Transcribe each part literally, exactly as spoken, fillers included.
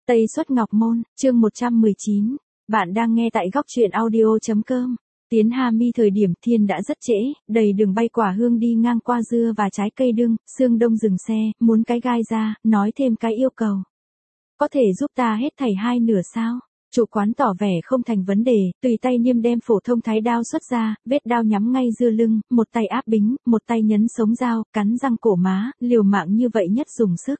Tây Xuất Ngọc Môn, chương một trăm mười chín. Bạn đang nghe tại góc truyện audio.com. Tiến Hà Mi thời điểm thiên đã rất trễ, đầy đường bay quả hương đi ngang qua dưa và trái cây đương, Sương Đông dừng xe, muốn cái gai ra, nói thêm cái yêu cầu. Có thể giúp ta hết thảy hai nửa sao? Chủ quán tỏ vẻ không thành vấn đề, tùy tay niêm đem phổ thông thái đao xuất ra, vết đao nhắm ngay dưa lưng, một tay áp bính, một tay nhấn sống dao, cắn răng cổ má, liều mạng như vậy nhất dùng sức.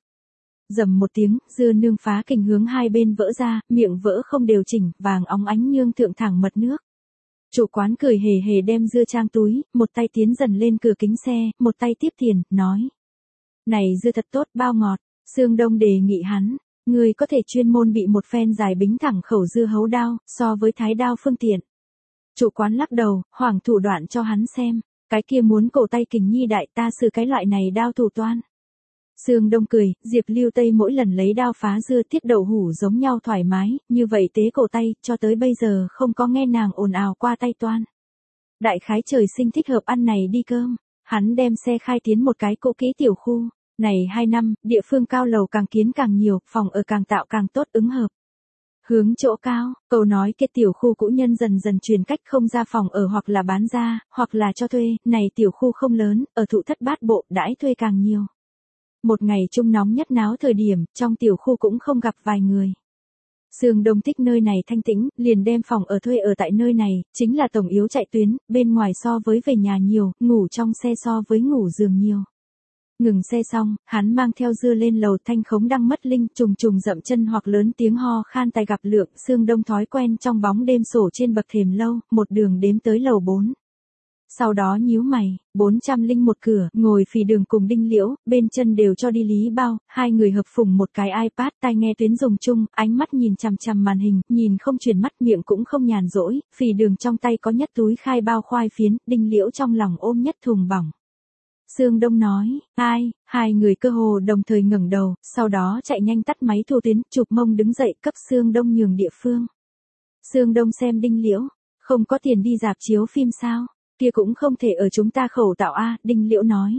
Dầm một tiếng, dưa nương phá kình hướng hai bên vỡ ra, miệng vỡ không điều chỉnh, vàng óng ánh nhương thượng thẳng mật nước. Chủ quán cười hề hề đem dưa trang túi, một tay tiến dần lên cửa kính xe, một tay tiếp tiền, nói. Này dưa thật tốt, bao ngọt. Sương Đông đề nghị hắn, người có thể chuyên môn bị một phen dài bính thẳng khẩu dưa hấu đao, so với thái đao phương tiện. Chủ quán lắc đầu, hoảng thủ đoạn cho hắn xem, cái kia muốn cổ tay kình nhi đại ta xử cái loại này đao thủ toan. Sương Đông cười, Diệp Lưu Tây mỗi lần lấy đao phá dưa tiết đậu hủ giống nhau thoải mái, như vậy tế cổ tay, cho tới bây giờ không có nghe nàng ồn ào qua tay toan. Đại khái trời sinh thích hợp ăn này đi cơm, hắn đem xe khai tiến một cái cỗ kỹ tiểu khu, này hai năm, địa phương cao lầu càng kiến càng nhiều, phòng ở càng tạo càng tốt ứng hợp. Hướng chỗ cao, câu nói kia tiểu khu cũ nhân dần dần truyền cách không ra phòng ở hoặc là bán ra, hoặc là cho thuê, này tiểu khu không lớn, ở thụ thất bát bộ, đãi thuê càng nhiều. Một ngày trung nóng nhất náo thời điểm, trong tiểu khu cũng không gặp vài người. Sương Đông thích nơi này thanh tĩnh, liền đem phòng ở thuê ở tại nơi này, chính là tổng yếu chạy tuyến, bên ngoài so với về nhà nhiều, ngủ trong xe so với ngủ giường nhiều. Ngừng xe xong, hắn mang theo dưa lên lầu thanh khống đăng mất linh, trùng trùng dậm chân hoặc lớn tiếng ho khan tài gặp lượng, Sương Đông thói quen trong bóng đêm sổ trên bậc thềm lâu, một đường đếm tới lầu bốn. Sau đó nhíu mày, bốn trăm linh một cửa, ngồi phì đường cùng Đinh Liễu, bên chân đều cho đi lý bao, hai người hợp phùng một cái iPad, tai nghe tuyến dùng chung, ánh mắt nhìn chằm chằm màn hình, nhìn không chuyển mắt, miệng cũng không nhàn rỗi, phì đường trong tay có nhất túi khai bao khoai phiến, Đinh Liễu trong lòng ôm nhất thùng bỏng. Sương Đông nói, ai, hai người cơ hồ đồng thời ngẩng đầu, sau đó chạy nhanh tắt máy thu tuyến, chụp mông đứng dậy cấp Sương Đông nhường địa phương. Sương Đông xem Đinh Liễu, không có tiền đi rạp chiếu phim sao? Kia cũng không thể ở chúng ta khẩu tạo a, Đinh Liễu nói.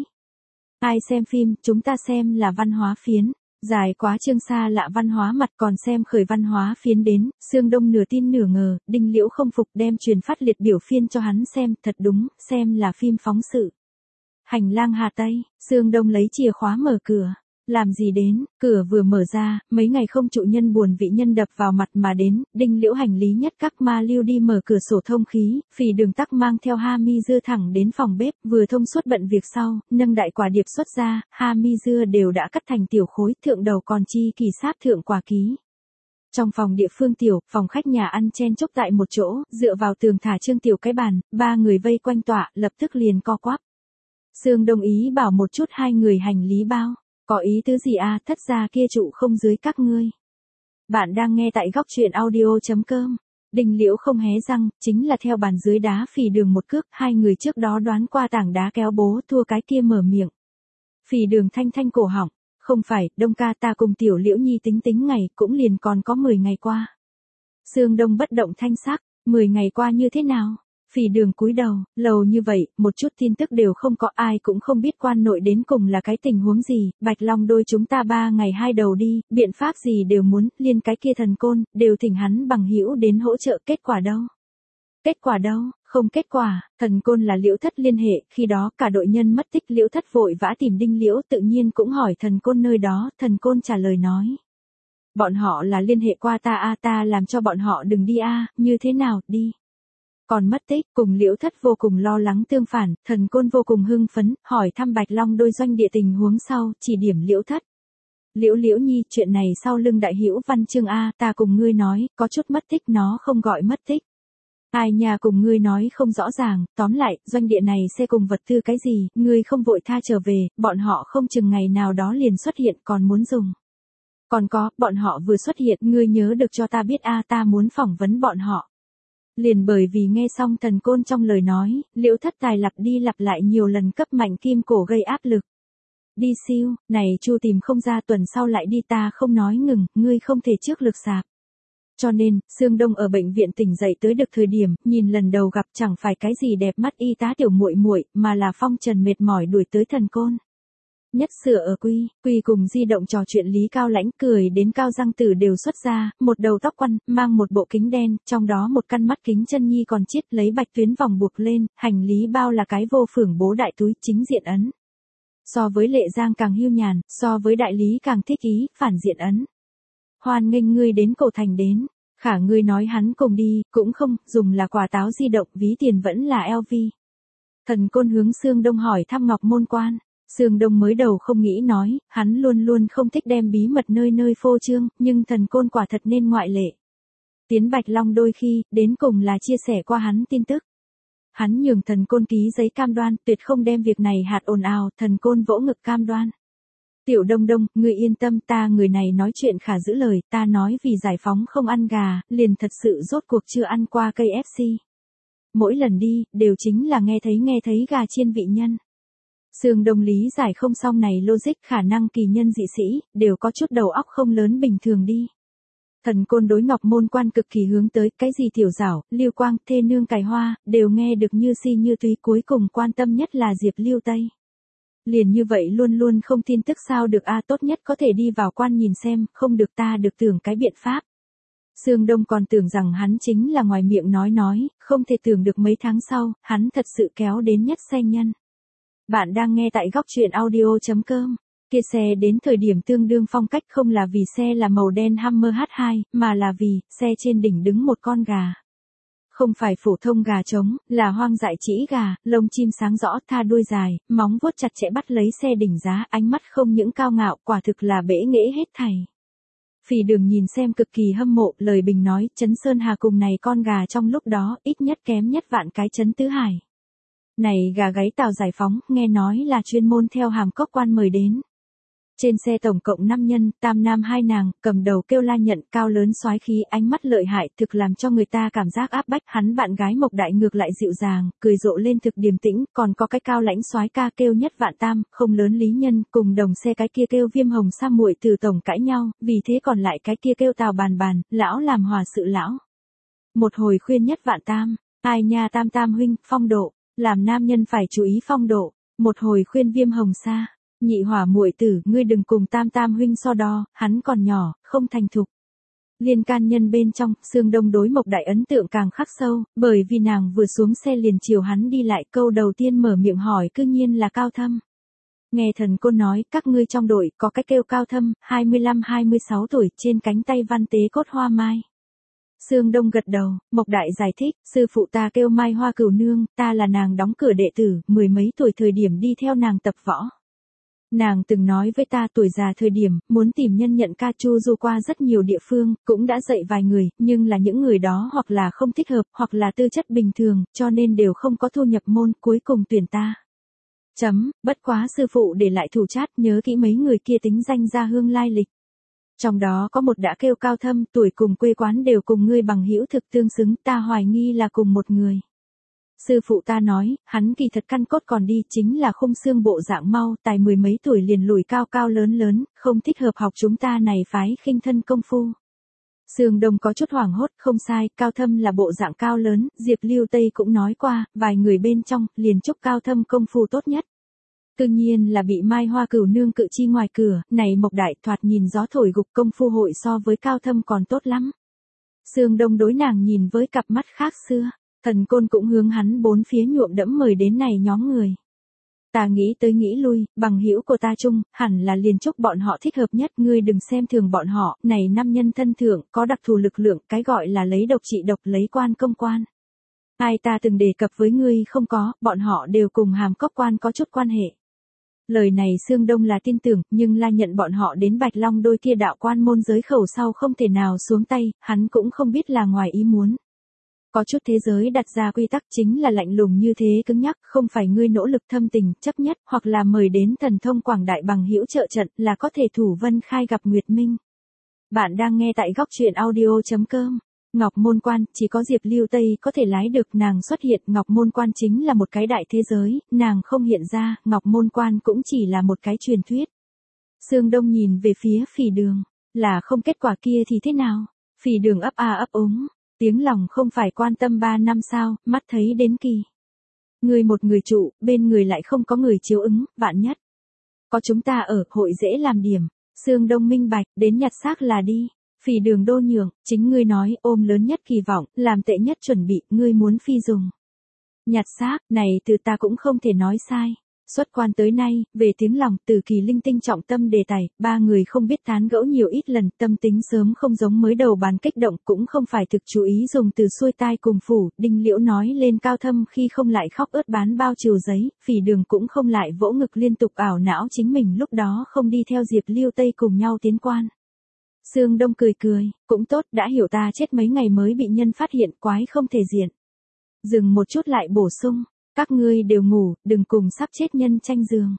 Ai xem phim, chúng ta xem là văn hóa phiến, dài quá chương xa lạ văn hóa mặt còn xem khởi văn hóa phiến đến, Sương Đông nửa tin nửa ngờ, Đinh Liễu không phục đem truyền phát liệt biểu phiên cho hắn xem, thật đúng, xem là phim phóng sự. Hành lang Hà Tây, Sương Đông lấy chìa khóa mở cửa. Làm gì đến, cửa vừa mở ra, mấy ngày không trụ nhân buồn vị nhân đập vào mặt mà đến, Đinh Liễu hành lý nhất các ma lưu đi mở cửa sổ thông khí, phì đường tắc mang theo Ha Mi dưa thẳng đến phòng bếp, vừa thông suốt bận việc sau, nâng đại quả điệp xuất ra, Ha Mi dưa đều đã cắt thành tiểu khối, thượng đầu còn chi kỳ sáp thượng quả ký. Trong phòng địa phương tiểu, phòng khách nhà ăn chen chúc tại một chỗ, dựa vào tường thả trương tiểu cái bàn, ba người vây quanh tọa, lập tức liền co quắp. Sương đồng ý bảo một chút hai người hành lý bao. Có ý tứ gì à, thất gia kia trụ không dưới các ngươi. Bạn đang nghe tại góc truyện audio.com. Đinh Liễu không hé răng, chính là theo bàn dưới đá phì đường một cước, hai người trước đó đoán qua tảng đá kéo bố thua cái kia mở miệng. Phì đường thanh thanh cổ họng, không phải, Đông ca ta cùng tiểu Liễu Nhi tính tính ngày, cũng liền còn có mười ngày qua. Sương Đông bất động thanh sắc, mười ngày qua như thế nào? Phì đường cúi đầu, lầu như vậy, một chút tin tức đều không có, ai cũng không biết quan nội đến cùng là cái tình huống gì, Bạch Long đôi chúng ta ba ngày hai đầu đi, biện pháp gì đều muốn, liên cái kia thần côn, đều thỉnh hắn bằng hữu đến hỗ trợ, kết quả đâu? Kết quả đâu? Không kết quả, thần côn là Liễu Thất liên hệ, khi đó cả đội nhân mất tích, Liễu Thất vội vã tìm Đinh Liễu, tự nhiên cũng hỏi thần côn nơi đó, thần côn trả lời nói. Bọn họ là liên hệ qua ta a, ta làm cho bọn họ đừng đi a, như thế nào, đi. Còn mất tích, cùng Liễu Thất vô cùng lo lắng tương phản, thần côn vô cùng hưng phấn, hỏi thăm Bạch Long đôi doanh địa tình huống sau, chỉ điểm Liễu Thất. Liễu Liễu Nhi, chuyện này sau lưng đại hữu văn chương a, ta cùng ngươi nói, có chút mất tích nó không gọi mất tích. Ai nhà cùng ngươi nói không rõ ràng, tóm lại, doanh địa này sẽ cùng vật tư cái gì, ngươi không vội tha trở về, bọn họ không chừng ngày nào đó liền xuất hiện còn muốn dùng. Còn có, bọn họ vừa xuất hiện, ngươi nhớ được cho ta biết a, ta muốn phỏng vấn bọn họ. Liền bởi vì nghe xong thần côn trong lời nói, Liễu Thất tài lặp đi lặp lại nhiều lần cấp mạnh kim cổ gây áp lực. Đi siêu, này Chu tìm không ra tuần sau lại đi ta không nói ngừng, ngươi không thể trước lực sạp. Cho nên, Sương Đông ở bệnh viện tỉnh dậy tới được thời điểm, nhìn lần đầu gặp chẳng phải cái gì đẹp mắt y tá tiểu muội muội, mà là phong trần mệt mỏi đuổi tới thần côn. Nhất sửa ở Quy, Quy cùng di động trò chuyện Lý Cao Lãnh cười đến cao răng tử đều xuất ra, một đầu tóc quăn, mang một bộ kính đen, trong đó một căn mắt kính chân nhi còn chít lấy bạch tuyến vòng buộc lên, hành lý bao là cái vô phưởng bố đại túi chính diện ấn. So với Lệ Giang càng hiu nhàn, so với đại lý càng thích ý, phản diện ấn. Hoan nghênh ngươi đến cổ thành đến, khả ngươi nói hắn cùng đi, cũng không, dùng là quả táo di động, ví tiền vẫn là lờ vê. Thần Côn hướng Sương Đông hỏi thăm Ngọc Môn Quan. Sương Đông mới đầu không nghĩ nói, hắn luôn luôn không thích đem bí mật nơi nơi phô trương, nhưng Thần Côn quả thật nên ngoại lệ. Tiến Bạch Long đôi khi, đến cùng là chia sẻ qua hắn tin tức. Hắn nhường Thần Côn ký giấy cam đoan, tuyệt không đem việc này hạt ồn ào, Thần Côn vỗ ngực cam đoan. Tiểu Đông Đông, ngươi yên tâm, ta người này nói chuyện khả giữ lời, ta nói vì giải phóng không ăn gà, liền thật sự rốt cuộc chưa ăn qua cây ép xê. Mỗi lần đi, đều chính là nghe thấy nghe thấy gà chiên vị nhân. Sương Đông lý giải không xong này logic, khả năng kỳ nhân dị sĩ, đều có chút đầu óc không lớn bình thường đi. Thần Côn đối Ngọc Môn Quan cực kỳ hướng tới, cái gì tiểu giảo, Lưu Quang, thê nương cài hoa, đều nghe được như si như túy, cuối cùng quan tâm nhất là Diệp Lưu Tây. Liền như vậy luôn luôn không tin tức sao được a, tốt nhất có thể đi vào quan nhìn xem, không được ta được tưởng cái biện pháp. Sương Đông còn tưởng rằng hắn chính là ngoài miệng nói nói, không thể tưởng được mấy tháng sau, hắn thật sự kéo đến nhất xe nhân. Bạn đang nghe tại góc truyện audio chấm com. Kia xe đến thời điểm tương đương phong cách, không là vì xe là màu đen Hummer hát hai, mà là vì, xe trên đỉnh đứng một con gà. Không phải phổ thông gà trống, là hoang dại trĩ gà, lông chim sáng rõ, tha đuôi dài, móng vuốt chặt chẽ bắt lấy xe đỉnh giá, ánh mắt không những cao ngạo, quả thực là bể nghễ hết thảy. Phỉ Đường nhìn xem cực kỳ hâm mộ, lời bình nói, Trấn Sơn Hà cùng này con gà trong lúc đó, ít nhất kém nhất vạn cái Trấn Tứ Hải. Này gà gáy Tàu Giải Phóng, nghe nói là chuyên môn theo Hàm Cốc Quan mời đến. Trên xe tổng cộng năm nhân, tam nam hai nàng, cầm đầu kêu la nhận, cao lớn soái khí, ánh mắt lợi hại, thực làm cho người ta cảm giác áp bách. Hắn bạn gái Mộc Đại ngược lại dịu dàng, cười rộ lên thực điềm tĩnh, còn có cái cao lãnh soái ca kêu Nhất Vạn Tam, không lớn Lý Nhân, cùng đồng xe cái kia kêu Viêm Hồng Sa muội từ tổng cãi nhau, vì thế còn lại cái kia kêu Tào Bàn Bàn, lão làm hòa sự lão. Một hồi khuyên Nhất Vạn Tam, ai nha Tam Tam huynh, phong độ, làm nam nhân phải chú ý phong độ. Một hồi khuyên Viêm Hồng Sa, nhị hỏa muội tử, ngươi đừng cùng Tam Tam huynh so đo, hắn còn nhỏ, không thành thục. Liên can nhân bên trong, Sương Đông đối Mộc Đại ấn tượng càng khắc sâu, bởi vì nàng vừa xuống xe liền chiều hắn đi lại, câu đầu tiên mở miệng hỏi cư nhiên là Cao Thâm. Nghe Thần Côn nói, các ngươi trong đội có cái kêu Cao Thâm, hai mươi lăm hai mươi sáu tuổi, trên cánh tay văn tế cốt hoa mai. Sương Đông gật đầu, Mộc Đại giải thích, sư phụ ta kêu Mai Hoa Cửu Nương, ta là nàng đóng cửa đệ tử, mười mấy tuổi thời điểm đi theo nàng tập võ. Nàng từng nói với ta tuổi già thời điểm, muốn tìm nhân nhận ca chu du qua rất nhiều địa phương, cũng đã dạy vài người, nhưng là những người đó hoặc là không thích hợp, hoặc là tư chất bình thường, cho nên đều không có thu nhập môn, cuối cùng tuyển ta. Chấm, bất quá sư phụ để lại thủ chát, nhớ kỹ mấy người kia tính danh ra hương lai lịch. Trong đó có một đã kêu Cao Thâm, tuổi cùng quê quán đều cùng ngươi bằng hữu thực tương xứng, ta hoài nghi là cùng một người. Sư phụ ta nói, hắn kỳ thật căn cốt còn đi, chính là khung xương bộ dạng mau, tài mười mấy tuổi liền lùi cao cao lớn lớn, không thích hợp học chúng ta này phái khinh thân công phu. Sương Đông có chút hoảng hốt, không sai, Cao Thâm là bộ dạng cao lớn, Diệp Lưu Tây cũng nói qua, vài người bên trong, liền chúc Cao Thâm công phu tốt nhất. Tự nhiên là bị Mai Hoa Cửu Nương cự chi ngoài cửa, này Mộc Đại thoạt nhìn gió thổi gục, công phu hội so với Cao Thâm còn tốt lắm. Sương Đông đối nàng nhìn với cặp mắt khác xưa. Thần Côn cũng hướng hắn bốn phía nhuộm đẫm mời đến này nhóm người. Ta nghĩ tới nghĩ lui, bằng hữu của ta chung, hẳn là liền chúc bọn họ thích hợp nhất, ngươi đừng xem thường bọn họ, này năm nhân thân thượng, có đặc thù lực lượng, cái gọi là lấy độc trị độc, lấy quan công quan. Ai ta từng đề cập với ngươi không có, bọn họ đều cùng Hàm Cốc Quan có chút quan hệ. Lời này Sương Đông là tin tưởng, nhưng la nhận bọn họ đến Bạch Long đôi kia đạo quan môn giới khẩu sau không thể nào xuống tay, hắn cũng không biết là ngoài ý muốn. Có chút thế giới đặt ra quy tắc chính là lạnh lùng như thế cứng nhắc, không phải ngươi nỗ lực thâm tình, chấp nhất, hoặc là mời đến thần thông quảng đại bằng hữu trợ trận là có thể thủ vân khai gặp Nguyệt Minh. Bạn đang nghe tại góc truyện audio chấm com. Ngọc Môn Quan, chỉ có Diệp Lưu Tây có thể lái được nàng xuất hiện, Ngọc Môn Quan chính là một cái đại thế giới, nàng không hiện ra, Ngọc Môn Quan cũng chỉ là một cái truyền thuyết. Sương Đông nhìn về phía Phỉ Đường, là không kết quả kia thì thế nào? Phỉ Đường ấp a ấp úng. Tiếng lòng không phải quan tâm ba năm sao, mắt thấy đến kỳ. Người một người trụ, bên người lại không có người chiếu ứng, vạn nhất. Có chúng ta ở, hội dễ làm điểm. Sương Đông minh bạch, đến nhặt xác là đi. Phỉ Đường đô nhường, chính ngươi nói, ôm lớn nhất kỳ vọng, làm tệ nhất chuẩn bị, ngươi muốn phi dùng. Nhặt xác, này từ ta cũng không thể nói sai. Xuất quan tới nay, về tiếng lòng, Từ Kỳ linh tinh trọng tâm đề tài, ba người không biết tán gẫu nhiều ít lần, tâm tính sớm không giống mới đầu bàn kích động, cũng không phải thực chú ý dùng từ xuôi tai cùng phủ, Đinh Liễu nói lên Cao Thâm khi không lại khóc ướt bán bao chiều giấy, Phỉ Đường cũng không lại vỗ ngực liên tục ảo não chính mình lúc đó không đi theo Diệp Liêu Tây cùng nhau tiến quan. Sương Đông cười cười, cũng tốt, đã hiểu ta chết mấy ngày mới bị nhân phát hiện, quái không thể diện. Dừng một chút lại bổ sung, các ngươi đều ngủ, đừng cùng sắp chết nhân tranh giường.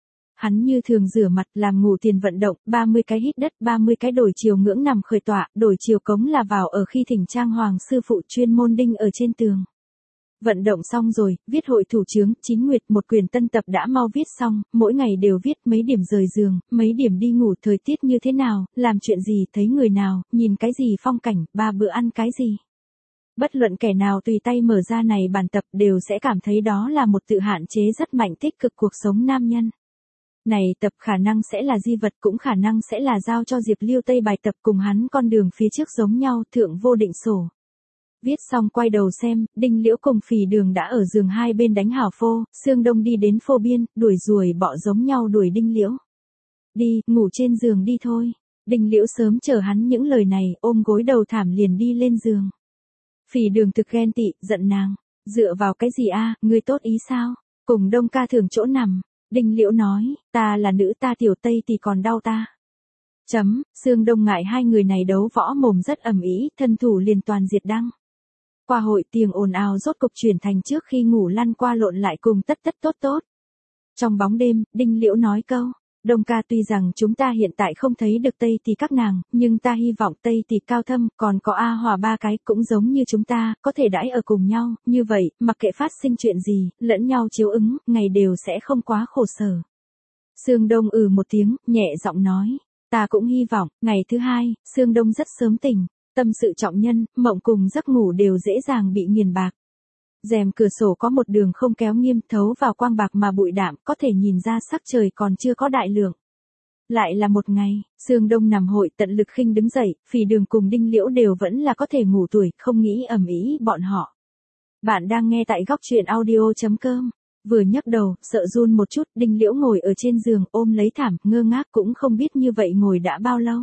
Hắn như thường rửa mặt, làm ngủ tiền vận động, ba mươi cái hít đất, ba mươi cái đổi chiều ngưỡng nằm khởi tọa, đổi chiều cống là vào ở khi thỉnh trang hoàng sư phụ chuyên môn đinh ở trên tường. Vận động xong rồi, viết hội thủ chướng, chín nguyệt một quyền tân tập đã mau viết xong, mỗi ngày đều viết mấy điểm rời giường, mấy điểm đi ngủ, thời tiết như thế nào, làm chuyện gì, thấy người nào, nhìn cái gì phong cảnh, ba bữa ăn cái gì. Bất luận kẻ nào tùy tay mở ra này bản tập đều sẽ cảm thấy đó là một tự hạn chế rất mạnh tích cực cuộc sống nam nhân. Này tập khả năng sẽ là di vật cũng khả năng sẽ là giao cho Diệp Liêu Tây bài tập cùng hắn con đường phía trước giống nhau thượng vô định sổ. Viết xong quay đầu xem, Đinh Liễu cùng Phỉ Đường đã ở giường hai bên đánh hảo phô, Sương Đông đi đến phô biên, đuổi ruồi bọ giống nhau đuổi Đinh Liễu. Đi, ngủ trên giường đi thôi. Đinh Liễu sớm chờ hắn những lời này, ôm gối đầu thảm liền đi lên giường. Phỉ Đường thực ghen tị, giận nàng. Dựa vào cái gì a, ngươi tốt ý sao? Cùng Đông ca thường chỗ nằm. Đinh Liễu nói, ta là nữ ta tiểu Tây thì còn đau ta. Chấm, Sương Đông ngại hai người này đấu võ mồm rất ầm ĩ, thân thủ liền toàn diệt đăng. Qua hội tiếng ồn ào rốt cục chuyển thành trước khi ngủ lăn qua lộn lại cùng tất tất tốt tốt. Trong bóng đêm, Đinh Liễu nói câu, Đông ca tuy rằng chúng ta hiện tại không thấy được Tây thì các nàng, nhưng ta hy vọng Tây thì Cao Thâm, còn có A Hòa ba cái cũng giống như chúng ta, có thể đãi ở cùng nhau, như vậy, mặc kệ phát sinh chuyện gì, lẫn nhau chiếu ứng, ngày đều sẽ không quá khổ sở. Sương Đông ừ một tiếng, nhẹ giọng nói, ta cũng hy vọng, ngày thứ hai, Sương Đông rất sớm tỉnh. Tâm sự trọng nhân, mộng cùng giấc ngủ đều dễ dàng bị nghiền bạc. Rèm cửa sổ có một đường không kéo nghiêm thấu vào quang bạc mà bụi đạm có thể nhìn ra sắc trời còn chưa có đại lượng. Lại là một ngày, Sương Đông nằm hội tận lực khinh đứng dậy, Phỉ Đường cùng Đinh Liễu đều vẫn là có thể ngủ tuổi, không nghĩ ầm ĩ bọn họ. Bạn đang nghe tại góc truyện audio chấm com. Vừa nhấc đầu, sợ run một chút, Đinh Liễu ngồi ở trên giường ôm lấy thảm, ngơ ngác cũng không biết như vậy ngồi đã bao lâu.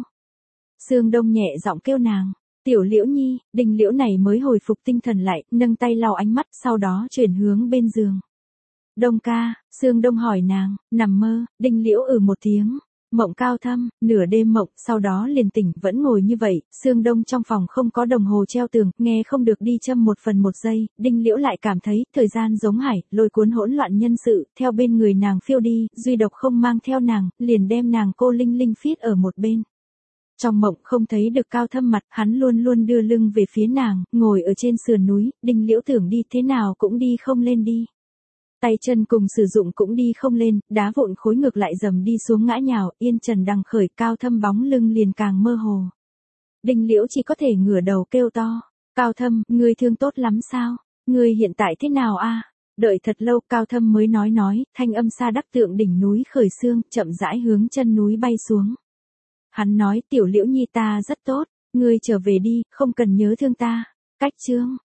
Sương Đông nhẹ giọng kêu nàng. Tiểu Liễu Nhi, Đinh Liễu này mới hồi phục tinh thần lại, nâng tay lau ánh mắt, sau đó chuyển hướng bên giường. Đông ca, Sương Đông hỏi nàng, nằm mơ, Đinh Liễu ừ một tiếng, mộng Cao Thâm, nửa đêm mộng, sau đó liền tỉnh, vẫn ngồi như vậy, Sương Đông trong phòng không có đồng hồ treo tường, nghe không được đi châm một phần một giây, Đinh Liễu lại cảm thấy, thời gian giống hải, lôi cuốn hỗn loạn nhân sự, theo bên người nàng phiêu đi, duy độc không mang theo nàng, liền đem nàng cô linh linh phiết ở một bên. Trong mộng không thấy được Cao Thâm mặt, hắn luôn luôn đưa lưng về phía nàng, ngồi ở trên sườn núi, Đinh Liễu tưởng đi thế nào cũng đi không lên đi. Tay chân cùng sử dụng cũng đi không lên, đá vụn khối ngược lại dầm đi xuống ngã nhào, yên trần đằng khởi, Cao Thâm bóng lưng liền càng mơ hồ. Đinh Liễu chỉ có thể ngửa đầu kêu to, Cao Thâm, ngươi thương tốt lắm sao? Ngươi hiện tại thế nào a? Đợi thật lâu Cao Thâm mới nói nói, thanh âm xa đắc tượng đỉnh núi khởi xương, chậm rãi hướng chân núi bay xuống. Hắn nói, Tiểu Liễu Nhi ta rất tốt, ngươi trở về đi, không cần nhớ thương ta. Cách chương.